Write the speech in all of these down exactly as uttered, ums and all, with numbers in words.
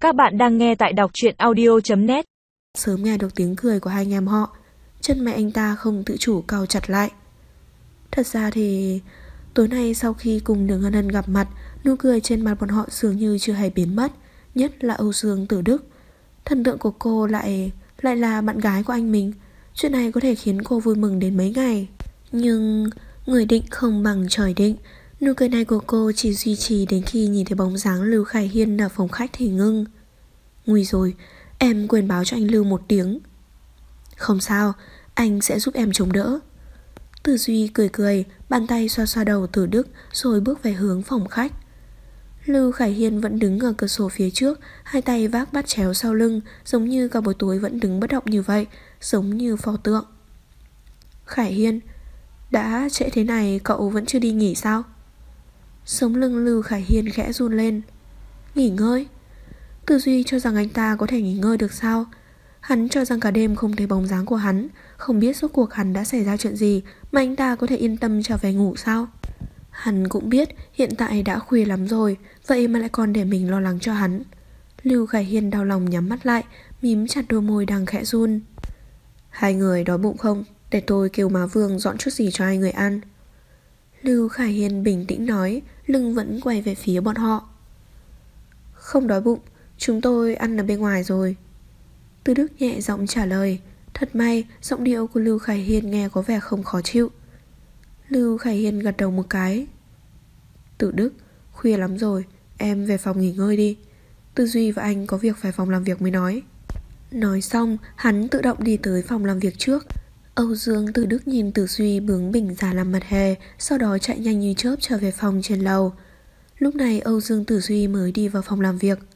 Các bạn đang nghe tại đọc truyện audio chấm net. Sớm nghe được tiếng cười của hai anh em họ, chân mày anh ta không tự chủ cau chặt lại. Thật ra thì tối nay sau khi cùng Đường Hân Hân gặp mặt, nụ cười trên mặt bọn họ dường như chưa hề biến mất. Nhất là Âu Dương Tử Đức. Thần tượng của cô lại lại là bạn gái của anh mình. Chuyện này có thể khiến cô vui mừng đến mấy ngày. Nhưng người định không bằng trời định. Nụ cười này của cô chỉ duy trì đến khi nhìn thấy bóng dáng Lưu Khải Hiên ở phòng khách thì ngưng. Nguy rồi, em quên báo cho anh Lưu một tiếng. Không sao, anh sẽ giúp em chống đỡ. Tử Duy cười cười, bàn tay xoa xoa đầu Tử Đức rồi bước về hướng phòng khách. Lưu Khải Hiên vẫn đứng ở cửa sổ phía trước, hai tay vác bát chéo sau lưng, giống như cả buổi tối vẫn đứng bất động như vậy, giống như pho tượng. Khải Hiên, đã trễ thế này cậu vẫn chưa đi nghỉ sao? Sống lưng Lưu Khải Hiên khẽ run lên. Nghỉ ngơi? Tử Duy cho rằng anh ta có thể nghỉ ngơi được sao? Hắn cho rằng cả đêm không thấy bóng dáng của hắn, không biết rốt cuộc hắn đã xảy ra chuyện gì mà anh ta có thể yên tâm trở về ngủ sao? Hắn cũng biết hiện tại đã khuya lắm rồi, vậy mà lại còn để mình lo lắng cho hắn. Lưu Khải Hiên đau lòng nhắm mắt lại, mím chặt đôi môi đang khẽ run. Hai người đói bụng không? Để tôi kêu má Vương dọn chút gì cho hai người ăn. Lưu Khải Hiên bình tĩnh nói, lưng vẫn quay về phía bọn họ. Không đói bụng, chúng tôi ăn ở bên ngoài rồi. Từ Đức nhẹ giọng trả lời. Thật may, giọng điệu của Lưu Khải Hiên nghe có vẻ không khó chịu. Lưu Khải Hiên gật đầu một cái. Tử Đức, khuya lắm rồi, em về phòng nghỉ ngơi đi. Tư Duy và anh có việc phải phòng làm việc mới nói. Nói xong, hắn tự động đi tới phòng làm việc trước. Âu Dương Tử Đức nhìn Tử Duy bướng bỉnh ra làm mặt hề, sau đó chạy nhanh như chớp trở về phòng trên lầu. Lúc này Âu Dương Tử Duy mới đi vào phòng làm việc.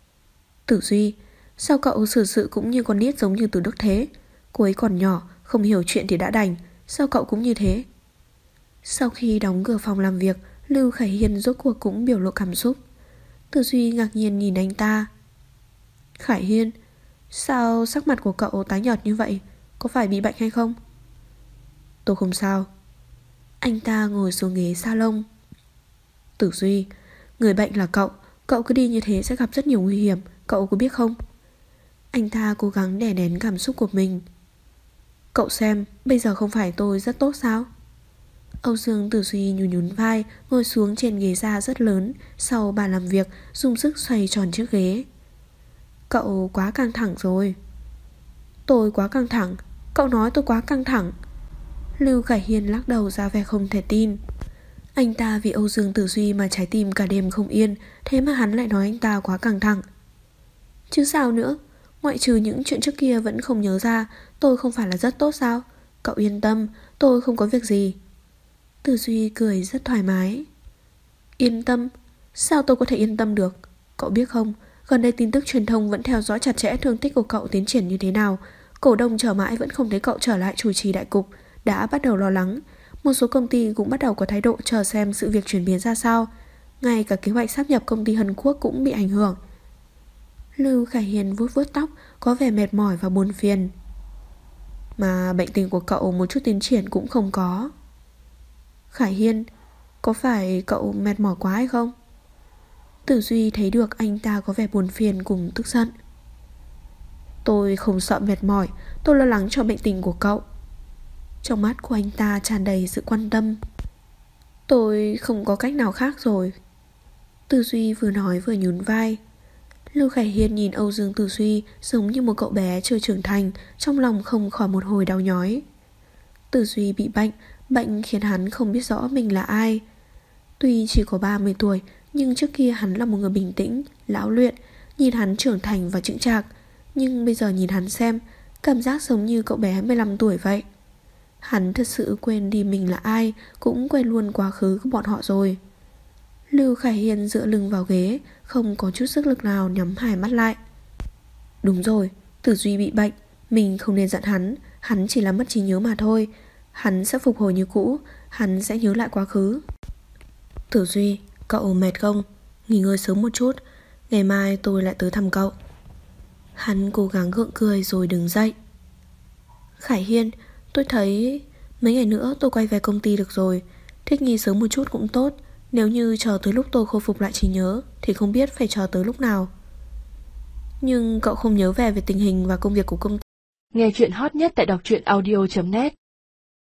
Tử Duy, sao cậu xử sự cũng như con nít giống như Tử Đức thế? Cô ấy còn nhỏ, không hiểu chuyện thì đã đành, sao cậu cũng như thế? Sau khi đóng cửa phòng làm việc, Lưu Khải Hiên rốt cuộc cũng biểu lộ cảm xúc. Tử Duy ngạc nhiên nhìn anh ta. Khải Hiên, sao sắc mặt của cậu tái nhợt như vậy? Có phải bị bệnh hay không? Tôi không sao. Anh ta ngồi xuống ghế salon. Tử Duy, người bệnh là cậu, cậu cứ đi như thế sẽ gặp rất nhiều nguy hiểm, cậu có biết không? Anh ta cố gắng đè nén cảm xúc của mình. Cậu xem, bây giờ không phải tôi rất tốt sao? Âu Dương Tử Duy nhún nhún vai, ngồi xuống trên ghế da rất lớn, sau bàn làm việc, dùng sức xoay tròn chiếc ghế. Cậu quá căng thẳng rồi. Tôi quá căng thẳng? Cậu nói tôi quá căng thẳng? Lưu Khải Hiên lắc đầu ra vẻ không thể tin. Anh ta vì Âu Dương Tử Duy mà trái tim cả đêm không yên, thế mà hắn lại nói anh ta quá căng thẳng. Chứ sao nữa, ngoại trừ những chuyện trước kia vẫn không nhớ ra, tôi không phải là rất tốt sao? Cậu yên tâm, tôi không có việc gì. Tử Duy cười rất thoải mái. Yên tâm? Sao tôi có thể yên tâm được? Cậu biết không, gần đây tin tức truyền thông vẫn theo dõi chặt chẽ thương tích của cậu tiến triển như thế nào. Cổ đông chờ mãi vẫn không thấy cậu trở lại chủ trì đại cục, đã bắt đầu lo lắng. Một số công ty cũng bắt đầu có thái độ chờ xem sự việc chuyển biến ra sao. Ngay cả kế hoạch sáp nhập công ty Hân Quốc cũng bị ảnh hưởng. Lưu Khải Hiên vuốt vuốt tóc, có vẻ mệt mỏi và buồn phiền. Mà bệnh tình của cậu một chút tiến triển cũng không có. Khải Hiên, có phải cậu mệt mỏi quá hay không? Tử Duy thấy được anh ta có vẻ buồn phiền cùng tức giận. Tôi không sợ mệt mỏi, tôi lo lắng cho bệnh tình của cậu. Trong mắt của anh ta tràn đầy sự quan tâm. Tôi không có cách nào khác rồi. Tử Duy vừa nói vừa nhún vai. Lưu Khải Hiên nhìn Âu Dương Tử Duy giống như một cậu bé chưa trưởng thành, trong lòng không khỏi một hồi đau nhói. Tử Duy bị bệnh, bệnh khiến hắn không biết rõ mình là ai. Tuy chỉ có ba mươi tuổi, nhưng trước kia hắn là một người bình tĩnh, lão luyện, nhìn hắn trưởng thành và chững chạc. Nhưng bây giờ nhìn hắn xem, cảm giác giống như cậu bé mười lăm tuổi vậy. Hắn thật sự quên đi mình là ai, cũng quên luôn quá khứ của bọn họ rồi. Lưu Khải Hiên dựa lưng vào ghế, không có chút sức lực nào, nhắm hai mắt lại. Đúng rồi, Tử Duy bị bệnh, mình không nên giận hắn, hắn chỉ là mất trí nhớ mà thôi. Hắn sẽ phục hồi như cũ, hắn sẽ nhớ lại quá khứ. Tử Duy, cậu mệt không? Nghỉ ngơi sớm một chút, ngày mai tôi lại tới thăm cậu. Hắn cố gắng gượng cười rồi đứng dậy. Khải Hiên, tôi thấy mấy ngày nữa tôi quay về công ty được rồi, thích nghi sớm một chút cũng tốt. Nếu như chờ tới lúc tôi khôi phục lại trí nhớ thì không biết phải chờ tới lúc nào. Nhưng cậu không nhớ vẻ về tình hình và công việc của công ty. Nghe chuyện hot nhất tại đọc truyện audio chấm net.